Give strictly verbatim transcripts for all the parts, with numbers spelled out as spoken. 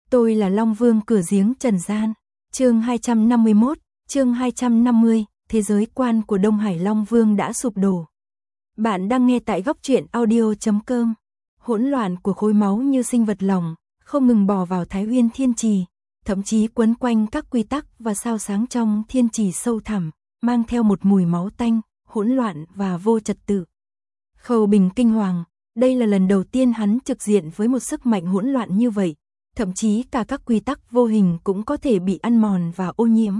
Tôi là Long Vương cửa giếng trần gian. Chương hai trăm năm mươi mốt, chương hai trăm năm mươi, thế giới quan của Đông Hải Long Vương đã sụp đổ. Bạn đang nghe tại góc truyện audio chấm com. Hỗn loạn của khối máu như sinh vật lỏng, không ngừng bò vào Thái Uyên Thiên Trì, thậm chí quấn quanh các quy tắc và sao sáng trong thiên trì sâu thẳm, mang theo một mùi máu tanh, hỗn loạn và vô trật tự. Khâu Bình kinh hoàng, đây là lần đầu tiên hắn trực diện với một sức mạnh hỗn loạn như vậy, thậm chí cả các quy tắc vô hình cũng có thể bị ăn mòn và ô nhiễm.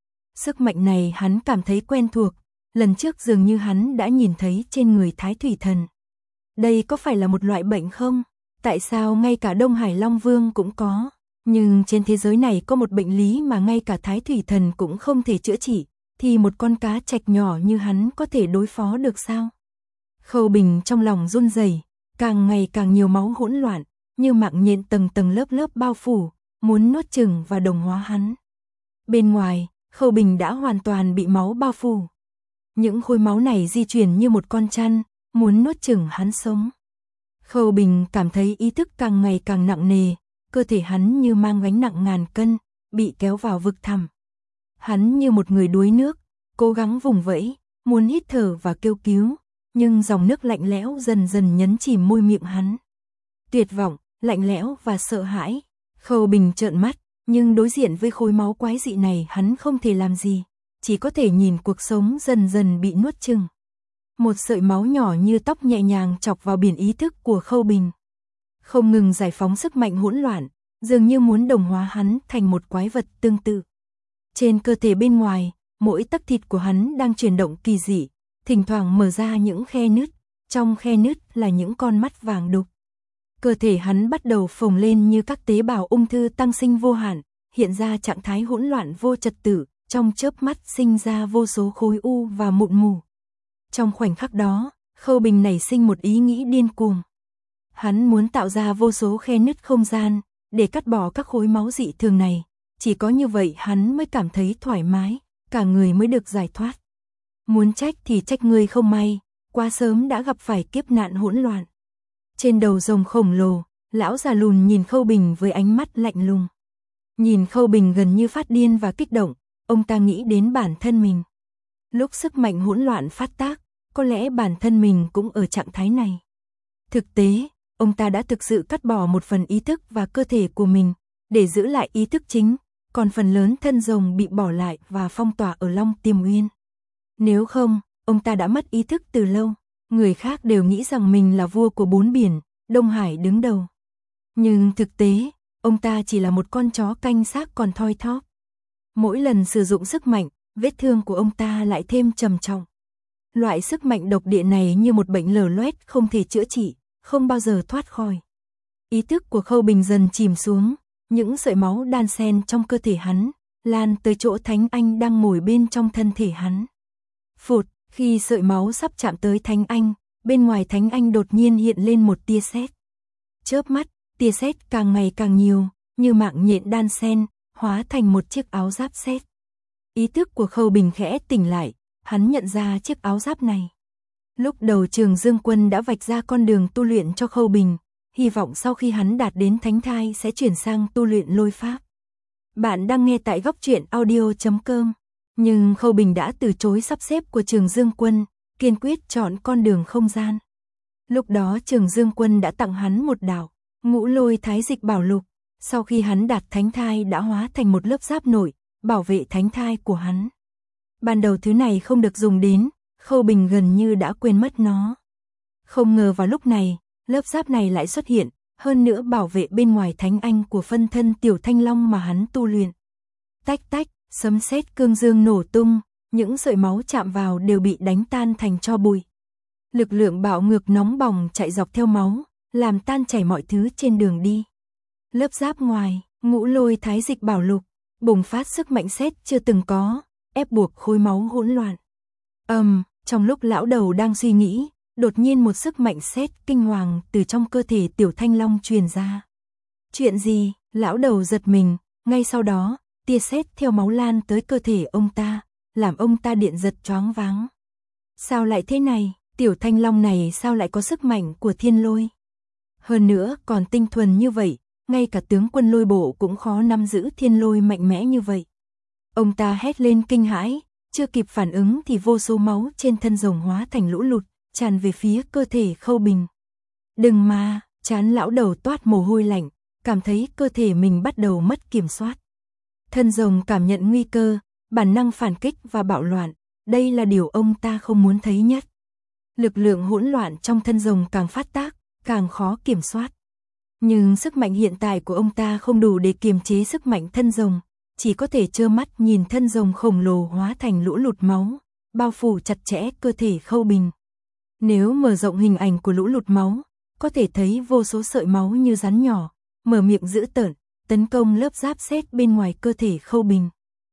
Sức mạnh này hắn cảm thấy quen thuộc, lần trước dường như hắn đã nhìn thấy trên người Thái Thủy Thần. Đây có phải là một loại bệnh không? Tại sao ngay cả Đông Hải Long Vương cũng có? Nhưng trên thế giới này có một bệnh lý mà ngay cả Thái Thủy Thần cũng không thể chữa trị, thì một con cá trạch nhỏ như hắn có thể đối phó được sao? Khâu Bình trong lòng run rẩy, càng ngày càng nhiều máu hỗn loạn, như mạng nhện tầng tầng lớp lớp bao phủ, muốn nuốt chửng và đồng hóa hắn. Bên ngoài, Khâu Bình đã hoàn toàn bị máu bao phủ. Những khối máu này di chuyển như một con chăn, muốn nuốt chửng hắn sống. Khâu Bình cảm thấy ý thức càng ngày càng nặng nề, cơ thể hắn như mang gánh nặng ngàn cân, bị kéo vào vực thẳm. Hắn như một người đuối nước, cố gắng vùng vẫy, muốn hít thở và kêu cứu, nhưng dòng nước lạnh lẽo dần dần nhấn chìm môi miệng hắn. Tuyệt vọng, lạnh lẽo và sợ hãi. Khâu Bình trợn mắt, nhưng đối diện với khối máu quái dị này hắn không thể làm gì, chỉ có thể nhìn cuộc sống dần dần bị nuốt chửng. Một sợi máu nhỏ như tóc nhẹ nhàng chọc vào biển ý thức của Khâu Bình. Không ngừng giải phóng sức mạnh hỗn loạn, dường như muốn đồng hóa hắn thành một quái vật tương tự. Trên cơ thể bên ngoài, mỗi tấc thịt của hắn đang chuyển động kỳ dị, thỉnh thoảng mở ra những khe nứt, trong khe nứt là những con mắt vàng đục. Cơ thể hắn bắt đầu phồng lên như các tế bào ung thư tăng sinh vô hạn, hiện ra trạng thái hỗn loạn vô trật tự, trong chớp mắt sinh ra vô số khối u và mụn mủ. Trong khoảnh khắc đó, Khâu Bình nảy sinh một ý nghĩ điên cuồng. Hắn muốn tạo ra vô số khe nứt không gian, để cắt bỏ các khối máu dị thường này, chỉ có như vậy hắn mới cảm thấy thoải mái, cả người mới được giải thoát. Muốn trách thì trách người không may, quá sớm đã gặp phải kiếp nạn hỗn loạn. Trên đầu rồng khổng lồ, lão già lùn nhìn Khâu Bình với ánh mắt lạnh lùng. Nhìn Khâu Bình gần như phát điên và kích động, ông ta nghĩ đến bản thân mình. Lúc sức mạnh hỗn loạn phát tác, có lẽ bản thân mình cũng ở trạng thái này. Thực tế, ông ta đã thực sự cắt bỏ một phần ý thức và cơ thể của mình, để giữ lại ý thức chính, còn phần lớn thân rồng bị bỏ lại và phong tỏa ở Long Tiềm Uyên. Nếu không, ông ta đã mất ý thức từ lâu, người khác đều nghĩ rằng mình là vua của bốn biển, Đông Hải đứng đầu. Nhưng thực tế, ông ta chỉ là một con chó canh xác còn thoi thóp. Mỗi lần sử dụng sức mạnh, vết thương của ông ta lại thêm trầm trọng. Loại sức mạnh độc địa này như một bệnh lở loét không thể chữa trị, không bao giờ thoát khỏi. Ý thức của Khâu Bình dần chìm xuống, những sợi máu đan xen trong cơ thể hắn, lan tới chỗ Thánh Anh đang ngồi bên trong thân thể hắn. Phụt, khi sợi máu sắp chạm tới Thánh Anh, bên ngoài Thánh Anh đột nhiên hiện lên một tia sét. Chớp mắt, tia sét càng ngày càng nhiều, như mạng nhện đan xen, hóa thành một chiếc áo giáp sét. Ý thức của Khâu Bình khẽ tỉnh lại, hắn nhận ra chiếc áo giáp này. Lúc đầu Trường Dương Quân đã vạch ra con đường tu luyện cho Khâu Bình, hy vọng sau khi hắn đạt đến thánh thai sẽ chuyển sang tu luyện lôi pháp. Bạn đang nghe tại góc truyện audio chấm com, nhưng Khâu Bình đã từ chối sắp xếp của Trường Dương Quân, kiên quyết chọn con đường không gian. Lúc đó Trường Dương Quân đã tặng hắn một đạo Ngũ Lôi Thái Dịch Bảo Lục, sau khi hắn đạt thánh thai đã hóa thành một lớp giáp nội, bảo vệ thánh thai của hắn. Ban đầu thứ này không được dùng đến, Khâu Bình gần như đã quên mất nó. Không ngờ vào lúc này, lớp giáp này lại xuất hiện, hơn nữa bảo vệ bên ngoài Thánh Anh của phân thân Tiểu Thanh Long mà hắn tu luyện. Tách tách, sấm sét cương dương nổ tung, những sợi máu chạm vào đều bị đánh tan thành tro bụi. Lực lượng bạo ngược nóng bỏng chạy dọc theo máu, làm tan chảy mọi thứ trên đường đi. Lớp giáp ngoài, Ngũ Lôi Thái Dịch Bảo Lục, bùng phát sức mạnh sét chưa từng có, ép buộc khối máu hỗn loạn. Ầm, um, trong lúc lão đầu đang suy nghĩ, đột nhiên một sức mạnh sét kinh hoàng từ trong cơ thể Tiểu Thanh Long truyền ra. Chuyện gì? Lão đầu giật mình, ngay sau đó, tia sét theo máu lan tới cơ thể ông ta, làm ông ta điện giật choáng váng. Sao lại thế này? Tiểu Thanh Long này sao lại có sức mạnh của thiên lôi? Hơn nữa còn tinh thuần như vậy, ngay cả tướng quân Lôi Bộ cũng khó nắm giữ thiên lôi mạnh mẽ như vậy. Ông ta hét lên kinh hãi, chưa kịp phản ứng thì vô số máu trên thân rồng hóa thành lũ lụt, tràn về phía cơ thể Khâu Bình. Đừng mà, trán lão đầu toát mồ hôi lạnh, cảm thấy cơ thể mình bắt đầu mất kiểm soát. Thân rồng cảm nhận nguy cơ, bản năng phản kích và bạo loạn, đây là điều ông ta không muốn thấy nhất. Lực lượng hỗn loạn trong thân rồng càng phát tác, càng khó kiểm soát. Nhưng sức mạnh hiện tại của ông ta không đủ để kiềm chế sức mạnh thân rồng, chỉ có thể trơ mắt nhìn thân rồng khổng lồ hóa thành lũ lụt máu, bao phủ chặt chẽ cơ thể Khâu Bình. Nếu mở rộng hình ảnh của lũ lụt máu, có thể thấy vô số sợi máu như rắn nhỏ, mở miệng dữ tợn, tấn công lớp giáp sét bên ngoài cơ thể Khâu Bình.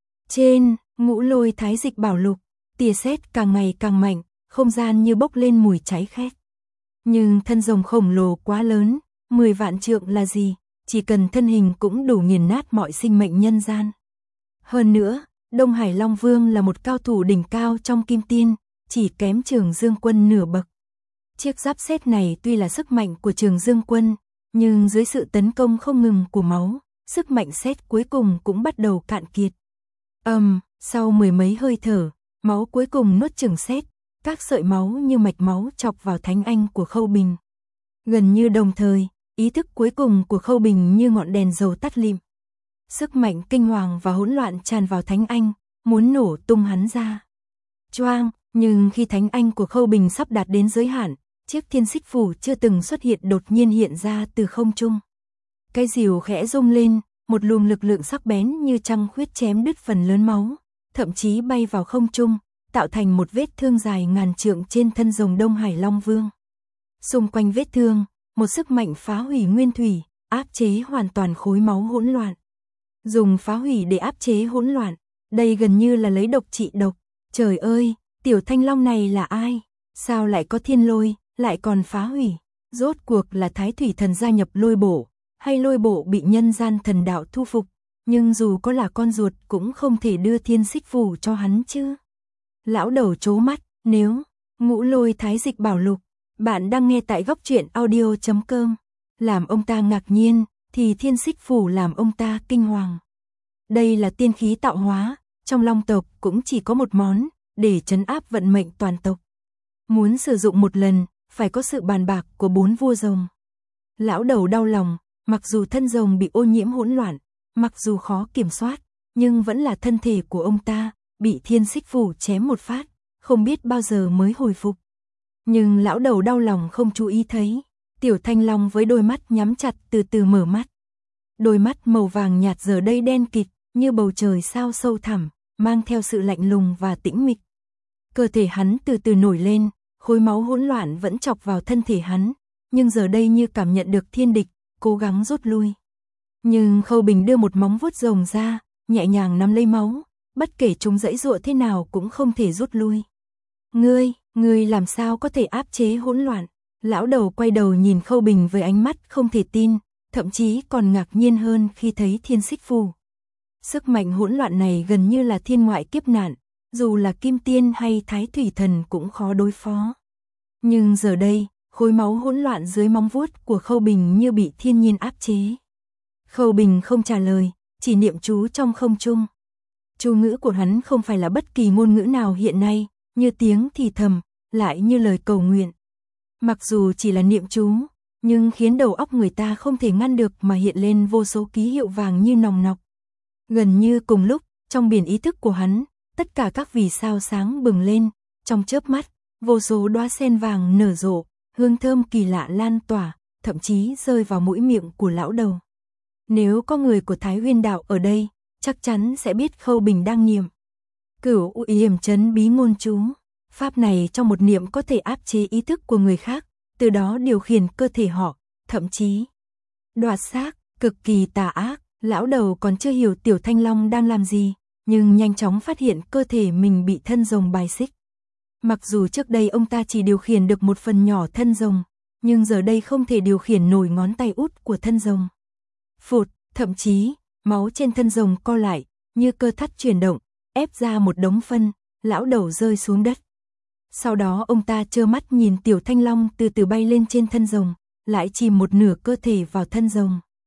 Trên Ngũ Lôi Thái Dịch Bảo Lục, tia sét càng ngày càng mạnh, không gian như bốc lên mùi cháy khét. Nhưng thân rồng khổng lồ quá lớn, mười vạn trượng là gì, chỉ cần thân hình cũng đủ nghiền nát mọi sinh mệnh nhân gian. Hơn nữa, Đông Hải Long Vương là một cao thủ đỉnh cao trong Kim Tiên, chỉ kém Trường Dương Quân nửa bậc. Chiếc giáp sét này tuy là sức mạnh của Trường Dương Quân, nhưng dưới sự tấn công không ngừng của máu, sức mạnh sét cuối cùng cũng bắt đầu cạn kiệt. Ầm, um, sau mười mấy hơi thở, máu cuối cùng nuốt chửng sét, các sợi máu như mạch máu chọc vào thánh anh của Khâu Bình. Gần như đồng thời, ý thức cuối cùng của Khâu Bình như ngọn đèn dầu tắt lịm. Sức mạnh kinh hoàng và hỗn loạn tràn vào thánh anh, muốn nổ tung hắn ra. Choang, nhưng khi thánh anh của Khâu Bình sắp đạt đến giới hạn, chiếc thiên xích phù chưa từng xuất hiện đột nhiên hiện ra từ không trung. Cái rìu khẽ rung lên, một luồng lực lượng sắc bén như trăng khuyết chém đứt phần lớn máu, thậm chí bay vào không trung, tạo thành một vết thương dài ngàn trượng trên thân rồng Đông Hải Long Vương. Xung quanh vết thương, một sức mạnh phá hủy nguyên thủy, áp chế hoàn toàn khối máu hỗn loạn. Dùng phá hủy để áp chế hỗn loạn, đây gần như là lấy độc trị độc. Trời ơi, tiểu thanh long này là ai? Sao lại có thiên lôi, lại còn phá hủy? Rốt cuộc là Thái Thủy Thần gia nhập Lôi Bộ, hay Lôi Bộ bị nhân gian thần đạo thu phục? Nhưng dù có là con ruột cũng không thể đưa thiên xích phù cho hắn chứ. Lão đầu trố mắt, nếu Ngũ Lôi Thái Dịch Bảo Lục, bạn đang nghe tại góc truyện audio chấm com, làm ông ta ngạc nhiên, thì thiên xích phù làm ông ta kinh hoàng. Đây là tiên khí tạo hóa, trong Long tộc cũng chỉ có một món, để trấn áp vận mệnh toàn tộc. Muốn sử dụng một lần, phải có sự bàn bạc của bốn vua rồng. Lão đầu đau lòng, mặc dù thân rồng bị ô nhiễm hỗn loạn, mặc dù khó kiểm soát, nhưng vẫn là thân thể của ông ta, bị thiên xích phù chém một phát, không biết bao giờ mới hồi phục. Nhưng lão đầu đau lòng không chú ý thấy, tiểu thanh long với đôi mắt nhắm chặt từ từ mở mắt. Đôi mắt màu vàng nhạt giờ đây đen kịt, như bầu trời sao sâu thẳm, mang theo sự lạnh lùng và tĩnh mịch. Cơ thể hắn từ từ nổi lên, khối máu hỗn loạn vẫn chọc vào thân thể hắn, nhưng giờ đây như cảm nhận được thiên địch, cố gắng rút lui. Nhưng Khâu Bình đưa một móng vuốt rồng ra, nhẹ nhàng nắm lấy máu, bất kể chúng giãy giụa thế nào cũng không thể rút lui. Ngươi, ngươi làm sao có thể áp chế hỗn loạn? Lão đầu quay đầu nhìn Khâu Bình với ánh mắt không thể tin, thậm chí còn ngạc nhiên hơn khi thấy thiên xích phù. Sức mạnh hỗn loạn này gần như là thiên ngoại kiếp nạn, dù là Kim Tiên hay Thái Thủy Thần cũng khó đối phó. Nhưng giờ đây, khối máu hỗn loạn dưới móng vuốt của Khâu Bình như bị thiên nhiên áp chế. Khâu Bình không trả lời, chỉ niệm chú trong không trung. Chú ngữ của hắn không phải là bất kỳ ngôn ngữ nào hiện nay, như tiếng thì thầm, lại như lời cầu nguyện. Mặc dù chỉ là niệm chú, nhưng khiến đầu óc người ta không thể ngăn được mà hiện lên vô số ký hiệu vàng như nòng nọc. Gần như cùng lúc, trong biển ý thức của hắn, tất cả các vì sao sáng bừng lên, trong chớp mắt, vô số đóa sen vàng nở rộ, hương thơm kỳ lạ lan tỏa, thậm chí rơi vào mũi miệng của lão đầu. Nếu có người của Thái Huyên Đạo ở đây, chắc chắn sẽ biết Khâu Bình đang niệm Cửu U Yểm Chấn Bí Ngôn Chú. Pháp này trong một niệm có thể áp chế ý thức của người khác, từ đó điều khiển cơ thể họ, thậm chí đoạt xác, cực kỳ tà ác. Lão đầu còn chưa hiểu tiểu thanh long đang làm gì, nhưng nhanh chóng phát hiện cơ thể mình bị thân rồng bài xích. Mặc dù trước đây ông ta chỉ điều khiển được một phần nhỏ thân rồng, nhưng giờ đây không thể điều khiển nổi ngón tay út của thân rồng. Phụt, thậm chí, máu trên thân rồng co lại, như cơ thắt chuyển động, ép ra một đống phân, lão đầu rơi xuống đất. Sau đó ông ta trơ mắt nhìn tiểu thanh long từ từ bay lên trên thân rồng, lại chìm một nửa cơ thể vào thân rồng.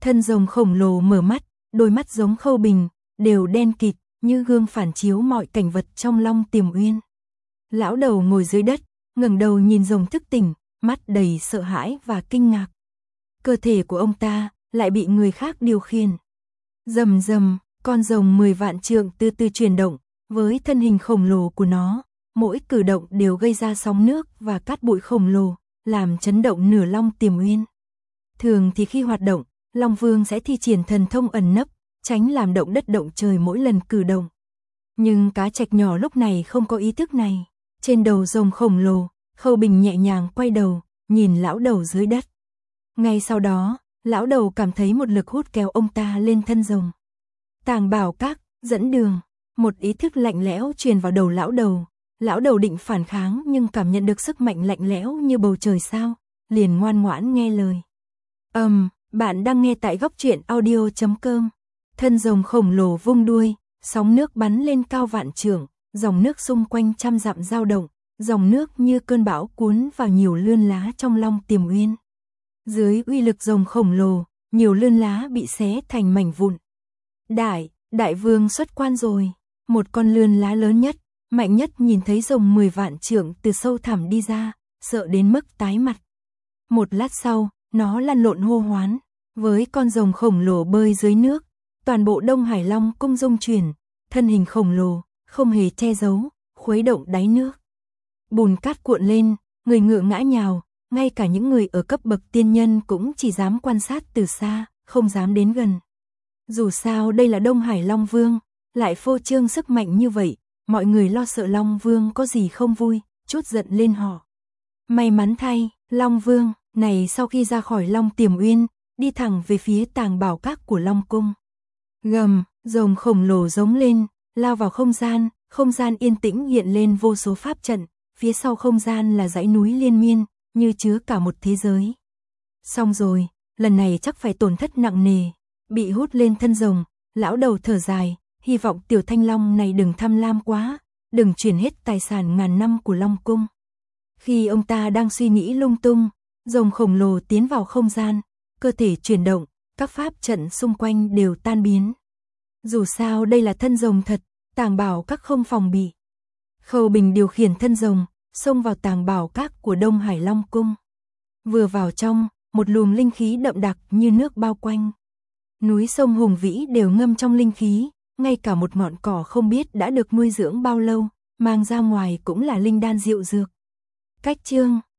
Thân rồng khổng lồ mở mắt, đôi mắt giống Khâu Bình, đều đen kịt, như gương phản chiếu mọi cảnh vật trong Long Tiềm Uyên. Lão đầu ngồi dưới đất, ngẩng đầu nhìn rồng thức tỉnh, mắt đầy sợ hãi và kinh ngạc. Cơ thể của ông ta lại bị người khác điều khiển. Rầm rầm, con rồng mười vạn trượng từ từ chuyển động, với thân hình khổng lồ của nó, mỗi cử động đều gây ra sóng nước và cát bụi khổng lồ, làm chấn động nửa Long Tiềm Uyên. Thường thì khi hoạt động, Long Vương sẽ thi triển thần thông ẩn nấp, tránh làm động đất động trời mỗi lần cử động. Nhưng cá trạch nhỏ lúc này không có ý thức này. Trên đầu rồng khổng lồ, Khâu Bình nhẹ nhàng quay đầu, nhìn lão đầu dưới đất. Ngay sau đó, lão đầu cảm thấy một lực hút kéo ông ta lên thân rồng. Tàng Bảo Các, dẫn đường. Một ý thức lạnh lẽo truyền vào đầu lão đầu. Lão đầu định phản kháng nhưng cảm nhận được sức mạnh lạnh lẽo như bầu trời sao, liền ngoan ngoãn nghe lời. Ầm, um, bạn đang nghe tại góc truyện audio chấm com. Thân rồng khổng lồ vung đuôi, sóng nước bắn lên cao vạn trượng, dòng nước xung quanh trăm dặm dao động, dòng nước như cơn bão cuốn vào nhiều lươn lá trong Long Tiềm Uyên. Dưới uy lực rồng khổng lồ, nhiều lươn lá bị xé thành mảnh vụn. Đại, đại vương xuất quan rồi. Một con lươn lá lớn nhất, mạnh nhất nhìn thấy rồng mười vạn trượng từ sâu thẳm đi ra, sợ đến mức tái mặt. Một lát sau, nó lăn lộn hô hoán, với con rồng khổng lồ bơi dưới nước, toàn bộ Đông Hải Long cung rung chuyển, thân hình khổng lồ, không hề che giấu, khuấy động đáy nước. Bùn cát cuộn lên, người ngựa ngã nhào, ngay cả những người ở cấp bậc tiên nhân cũng chỉ dám quan sát từ xa, không dám đến gần. Dù sao đây là Đông Hải Long Vương, lại phô trương sức mạnh như vậy, mọi người lo sợ Long Vương có gì không vui, chút giận lên họ. May mắn thay, Long Vương này sau khi ra khỏi Long Tiềm Uyên, đi thẳng về phía Tàng Bảo Các của Long Cung. Gầm, rồng khổng lồ giống lên, lao vào không gian, không gian yên tĩnh hiện lên vô số pháp trận, phía sau không gian là dãy núi liên miên, như chứa cả một thế giới. Xong rồi, lần này chắc phải tổn thất nặng nề, bị hút lên thân rồng, lão đầu thở dài, hy vọng tiểu thanh long này đừng tham lam quá, đừng chuyển hết tài sản ngàn năm của Long Cung. Khi ông ta đang suy nghĩ lung tung, rồng khổng lồ tiến vào không gian, cơ thể chuyển động, các pháp trận xung quanh đều tan biến. Dù sao đây là thân rồng thật, Tàng Bảo Các không phòng bị. Khâu Bình điều khiển thân rồng, xông vào Tàng Bảo Các của Đông Hải Long Cung. Vừa vào trong, một luồng linh khí đậm đặc như nước bao quanh. Núi sông hùng vĩ đều ngâm trong linh khí, ngay cả một ngọn cỏ không biết đã được nuôi dưỡng bao lâu, mang ra ngoài cũng là linh đan diệu dược. Cách chương